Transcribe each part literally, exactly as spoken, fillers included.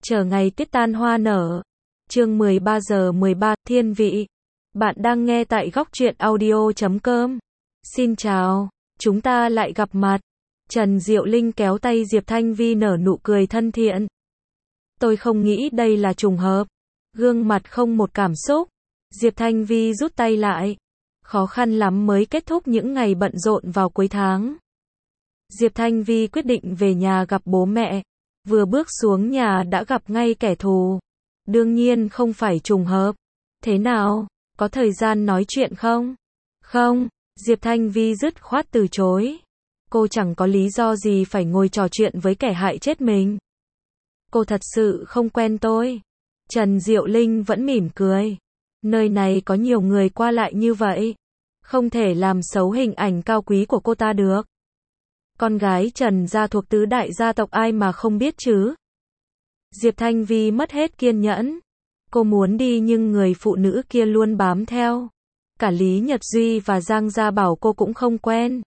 Chờ ngày tuyết tan hoa nở. Chương mười ba giờ mười ba, thiên vị. Bạn đang nghe tại góc truyện audio chấm com. Xin chào, chúng ta lại gặp mặt. Trần Diệu Linh kéo tay Diệp Thanh Vi nở nụ cười thân thiện. Tôi không nghĩ đây là trùng hợp. Gương mặt không một cảm xúc. Diệp Thanh Vi rút tay lại. Khó khăn lắm mới kết thúc những ngày bận rộn vào cuối tháng. Diệp Thanh Vi quyết định về nhà gặp bố mẹ. Vừa bước xuống nhà đã gặp ngay kẻ thù. Đương nhiên không phải trùng hợp. Thế nào, có thời gian nói chuyện không? Không, Diệp Thanh Vi dứt khoát từ chối. Cô chẳng có lý do gì phải ngồi trò chuyện với kẻ hại chết mình. Cô thật sự không quen tôi. Trần Diệu Linh vẫn mỉm cười. Nơi này có nhiều người qua lại như vậy. Không thể làm xấu hình ảnh cao quý của cô ta được. Con gái Trần gia thuộc tứ đại gia tộc ai mà không biết chứ. Diệp Thanh Vi mất hết kiên nhẫn. Cô muốn đi nhưng người phụ nữ kia luôn bám theo. Cả Lý Nhật Duy và Giang Gia Bảo cô cũng không quen.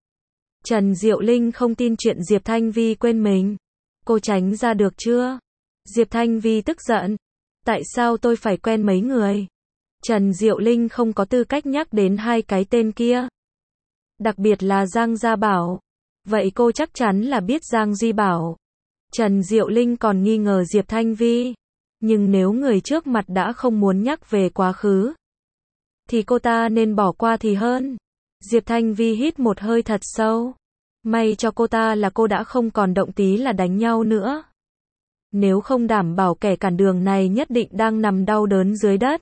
Trần Diệu Linh không tin chuyện Diệp Thanh Vi quên mình. Cô tránh ra được chưa? Diệp Thanh Vi tức giận. Tại sao tôi phải quen mấy người? Trần Diệu Linh không có tư cách nhắc đến hai cái tên kia. Đặc biệt là Giang Gia Bảo. Vậy cô chắc chắn là biết Giang Duy Bảo. Trần Diệu Linh còn nghi ngờ Diệp Thanh Vi. Nhưng nếu người trước mặt đã không muốn nhắc về quá khứ, thì cô ta nên bỏ qua thì hơn. Diệp Thanh Vi hít một hơi thật sâu. May cho cô ta là cô đã không còn động tí là đánh nhau nữa. Nếu không đảm bảo kẻ cản đường này nhất định đang nằm đau đớn dưới đất.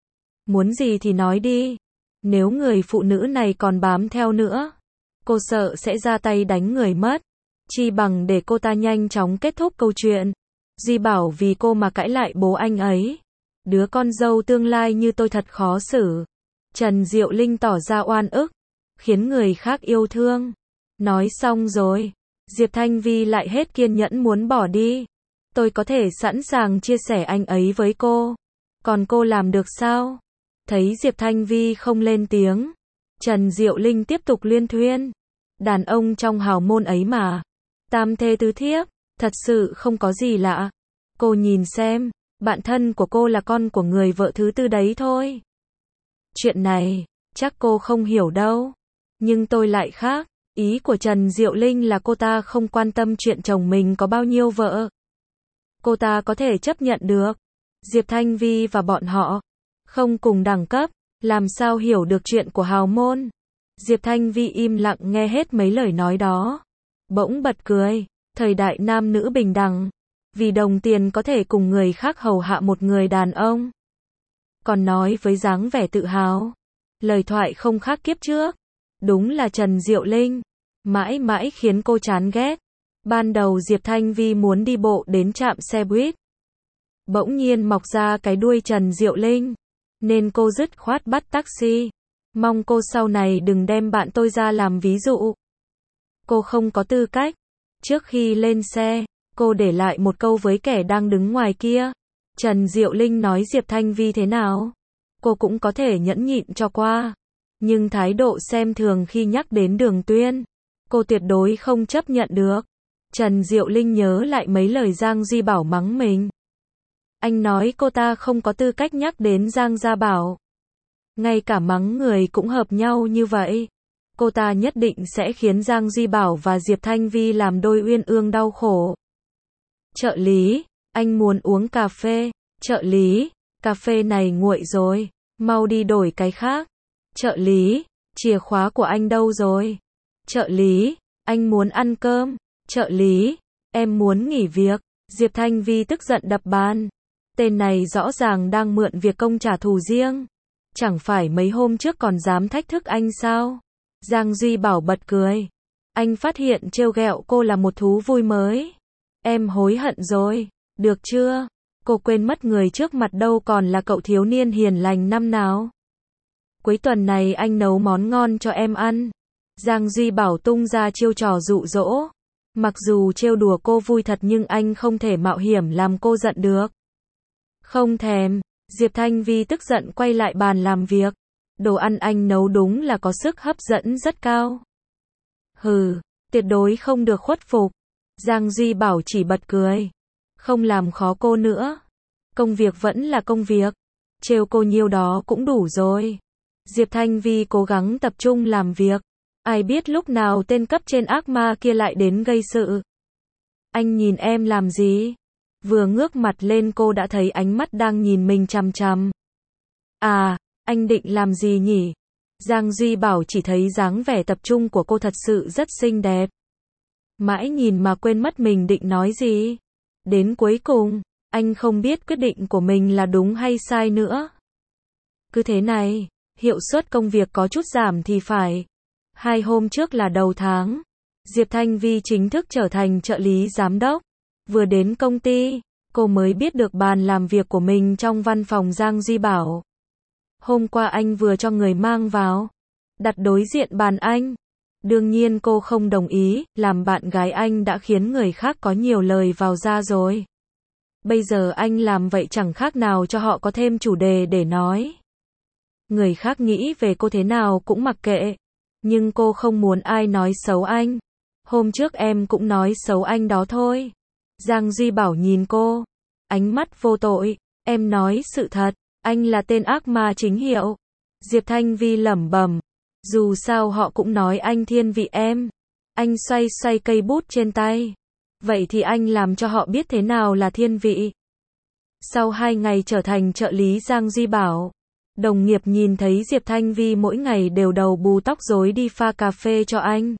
Muốn gì thì nói đi. Nếu người phụ nữ này còn bám theo nữa, cô sợ sẽ ra tay đánh người mất. Chi bằng để cô ta nhanh chóng kết thúc câu chuyện. Duy Bảo vì cô mà cãi lại bố anh ấy. Đứa con dâu tương lai như tôi thật khó xử. Trần Diệu Linh tỏ ra oan ức, khiến người khác yêu thương. Nói xong rồi, Diệp Thanh Vi lại hết kiên nhẫn muốn bỏ đi. Tôi có thể sẵn sàng chia sẻ anh ấy với cô. Còn cô làm được sao? Thấy Diệp Thanh Vi không lên tiếng, Trần Diệu Linh tiếp tục liên thuyên. Đàn ông trong hào môn ấy mà. Tam thê tứ thiếp, thật sự không có gì lạ. Cô nhìn xem, bạn thân của cô là con của người vợ thứ tư đấy thôi. Chuyện này, chắc cô không hiểu đâu. Nhưng tôi lại khác. Ý của Trần Diệu Linh là cô ta không quan tâm chuyện chồng mình có bao nhiêu vợ. Cô ta có thể chấp nhận được. Diệp Thanh Vi và bọn họ không cùng đẳng cấp, làm sao hiểu được chuyện của hào môn. Diệp Thanh Vi im lặng nghe hết mấy lời nói đó. Bỗng bật cười. Thời đại nam nữ bình đẳng. Vì đồng tiền có thể cùng người khác hầu hạ một người đàn ông. Còn nói với dáng vẻ tự hào. Lời thoại không khác kiếp trước. Đúng là Trần Diệu Linh. Mãi mãi khiến cô chán ghét. Ban đầu Diệp Thanh Vi muốn đi bộ đến trạm xe buýt. Bỗng nhiên mọc ra cái đuôi Trần Diệu Linh. Nên cô dứt khoát bắt taxi. Mong cô sau này đừng đem bạn tôi ra làm ví dụ. Cô không có tư cách. Trước khi lên xe, cô để lại một câu với kẻ đang đứng ngoài kia. Trần Diệu Linh nói Diệp Thanh Vi thế nào? Cô cũng có thể nhẫn nhịn cho qua. Nhưng thái độ xem thường khi nhắc đến Đường Tuyên, cô tuyệt đối không chấp nhận được. Trần Diệu Linh nhớ lại mấy lời Giang Duy Bảo mắng mình. Anh nói cô ta không có tư cách nhắc đến Giang Gia Bảo. Ngay cả mắng người cũng hợp nhau như vậy. Cô ta nhất định sẽ khiến Giang Duy Bảo và Diệp Thanh Vi làm đôi uyên ương đau khổ. Trợ lý, anh muốn uống cà phê. Trợ lý, cà phê này nguội rồi, mau đi đổi cái khác. Trợ lý, chìa khóa của anh đâu rồi? Trợ lý, anh muốn ăn cơm. Trợ lý, em muốn nghỉ việc. Diệp Thanh Vi tức giận đập bàn. Tên này rõ ràng đang mượn việc công trả thù riêng. Chẳng phải mấy hôm trước còn dám thách thức anh sao? Giang Duy Bảo bật cười. Anh phát hiện trêu ghẹo cô là một thú vui mới. Em hối hận rồi. Được chưa? Cô quên mất người trước mặt đâu còn là cậu thiếu niên hiền lành năm nào. Cuối tuần này anh nấu món ngon cho em ăn. Giang Duy Bảo tung ra chiêu trò dụ dỗ. Mặc dù trêu đùa cô vui thật nhưng anh không thể mạo hiểm làm cô giận được. Không thèm. Diệp Thanh Vi tức giận quay lại bàn làm việc. Đồ ăn anh nấu đúng là có sức hấp dẫn rất cao. Hừ, tuyệt đối không được khuất phục. Giang Duy Bảo chỉ bật cười. Không làm khó cô nữa. Công việc vẫn là công việc. Trêu cô nhiêu đó cũng đủ rồi. Diệp Thanh Vi cố gắng tập trung làm việc. Ai biết lúc nào tên cấp trên ác ma kia lại đến gây sự. Anh nhìn em làm gì? Vừa ngước mặt lên cô đã thấy ánh mắt đang nhìn mình chằm chằm. À, anh định làm gì nhỉ? Giang Duy Bảo chỉ thấy dáng vẻ tập trung của cô thật sự rất xinh đẹp. Mãi nhìn mà quên mất mình định nói gì. Đến cuối cùng, anh không biết quyết định của mình là đúng hay sai nữa. Cứ thế này, hiệu suất công việc có chút giảm thì phải. Hai hôm trước là đầu tháng, Diệp Thanh Vi chính thức trở thành trợ lý giám đốc. Vừa đến công ty, cô mới biết được bàn làm việc của mình trong văn phòng Giang Duy Bảo. Hôm qua anh vừa cho người mang vào, đặt đối diện bàn anh. Đương nhiên cô không đồng ý, làm bạn gái anh đã khiến người khác có nhiều lời vào ra rồi. Bây giờ anh làm vậy chẳng khác nào cho họ có thêm chủ đề để nói. Người khác nghĩ về cô thế nào cũng mặc kệ. Nhưng cô không muốn ai nói xấu anh. Hôm trước em cũng nói xấu anh đó thôi. Giang Duy Bảo nhìn cô. Ánh mắt vô tội. Em nói sự thật. Anh là tên ác ma chính hiệu. Diệp Thanh Vi lẩm bẩm. Dù sao họ cũng nói anh thiên vị em. Anh xoay xoay cây bút trên tay. Vậy thì anh làm cho họ biết thế nào là thiên vị. Sau hai ngày trở thành trợ lý Giang Duy Bảo, đồng nghiệp nhìn thấy Diệp Thanh Vi mỗi ngày đều đầu bù tóc rối đi pha cà phê cho anh.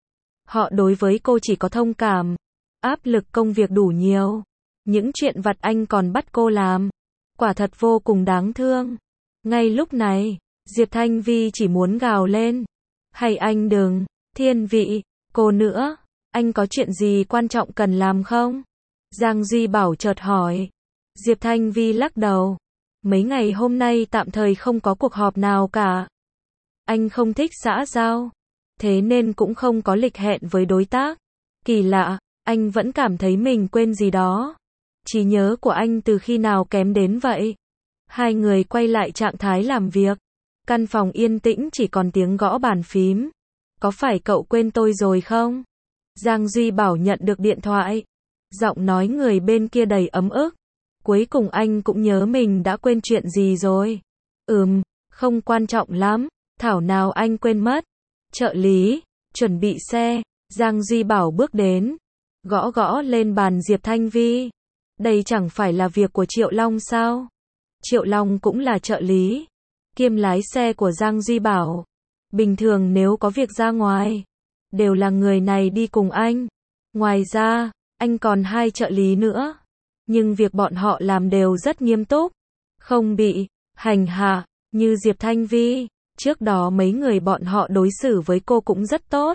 Họ đối với cô chỉ có thông cảm. Áp lực công việc đủ nhiều. Những chuyện vặt anh còn bắt cô làm. Quả thật vô cùng đáng thương. Ngay lúc này, Diệp Thanh Vi chỉ muốn gào lên. Hay anh đừng, thiên vị, cô nữa. Anh có chuyện gì quan trọng cần làm không? Giang Duy Bảo chợt hỏi. Diệp Thanh Vi lắc đầu. Mấy ngày hôm nay tạm thời không có cuộc họp nào cả. Anh không thích xã giao. Thế nên cũng không có lịch hẹn với đối tác. Kỳ lạ, anh vẫn cảm thấy mình quên gì đó. Trí nhớ của anh từ khi nào kém đến vậy? Hai người quay lại trạng thái làm việc. Căn phòng yên tĩnh chỉ còn tiếng gõ bàn phím. Có phải cậu quên tôi rồi không? Giang Duy Bảo nhận được điện thoại. Giọng nói người bên kia đầy ấm ức. Cuối cùng anh cũng nhớ mình đã quên chuyện gì rồi. Ừm, không quan trọng lắm. Thảo nào anh quên mất. Trợ lý, chuẩn bị xe. Giang Duy Bảo bước đến. Gõ gõ lên bàn Diệp Thanh Vi. Đây chẳng phải là việc của Triệu Long sao? Triệu Long cũng là trợ lý, kiêm lái xe của Giang Duy Bảo. Bình thường nếu có việc ra ngoài, đều là người này đi cùng anh. Ngoài ra, anh còn hai trợ lý nữa. Nhưng việc bọn họ làm đều rất nghiêm túc. Không bị hành hạ như Diệp Thanh Vi. Trước đó mấy người bọn họ đối xử với cô cũng rất tốt.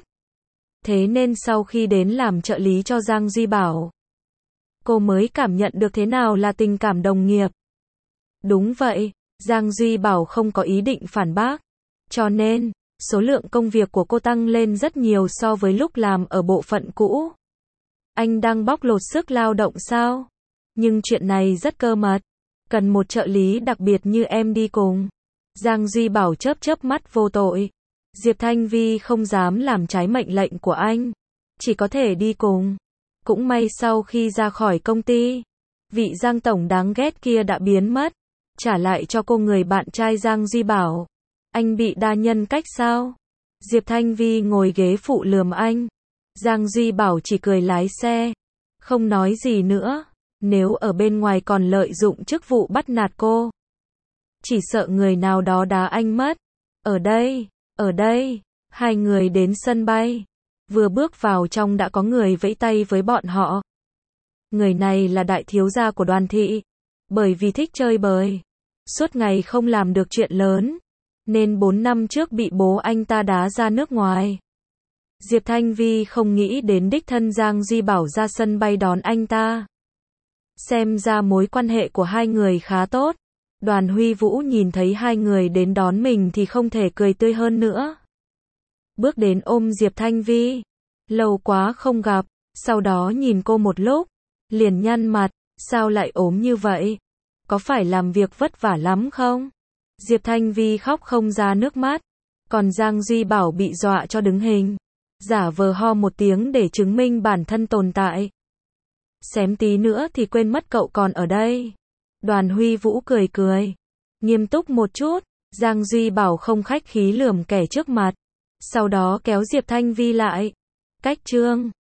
Thế nên sau khi đến làm trợ lý cho Giang Duy Bảo, cô mới cảm nhận được thế nào là tình cảm đồng nghiệp. Đúng vậy, Giang Duy Bảo không có ý định phản bác. Cho nên, số lượng công việc của cô tăng lên rất nhiều so với lúc làm ở bộ phận cũ. Anh đang bóc lột sức lao động sao? Nhưng chuyện này rất cơ mật. Cần một trợ lý đặc biệt như em đi cùng. Giang Duy Bảo chớp chớp mắt vô tội. Diệp Thanh Vi không dám làm trái mệnh lệnh của anh. Chỉ có thể đi cùng. Cũng may sau khi ra khỏi công ty, vị Giang Tổng đáng ghét kia đã biến mất. Trả lại cho cô người bạn trai Giang Duy Bảo. Anh bị đa nhân cách sao? Diệp Thanh Vi ngồi ghế phụ lườm anh. Giang Duy Bảo chỉ cười lái xe. Không nói gì nữa. Nếu ở bên ngoài còn lợi dụng chức vụ bắt nạt cô, chỉ sợ người nào đó đá anh mất. Ở đây, ở đây, hai người đến sân bay. Vừa bước vào trong đã có người vẫy tay với bọn họ. Người này là đại thiếu gia của Đoàn thị. Bởi vì thích chơi bời, suốt ngày không làm được chuyện lớn, nên bốn năm trước bị bố anh ta đá ra nước ngoài. Diệp Thanh Vi không nghĩ đến đích thân Giang Duy Bảo ra sân bay đón anh ta. Xem ra mối quan hệ của hai người khá tốt. Đoàn Huy Vũ nhìn thấy hai người đến đón mình thì không thể cười tươi hơn nữa. Bước đến ôm Diệp Thanh Vi. Lâu quá không gặp, sau đó nhìn cô một lúc, liền nhăn mặt, sao lại ốm như vậy? Có phải làm việc vất vả lắm không? Diệp Thanh Vi khóc không ra nước mắt, còn Giang Duy Bảo bị dọa cho đứng hình, giả vờ ho một tiếng để chứng minh bản thân tồn tại. Xém tí nữa thì quên mất cậu còn ở đây. Đoàn Huy Vũ cười cười. Nghiêm túc một chút, Giang Duy Bảo không khách khí lườm kẻ trước mặt. Sau đó kéo Diệp Thanh Vi lại. Cách Trương.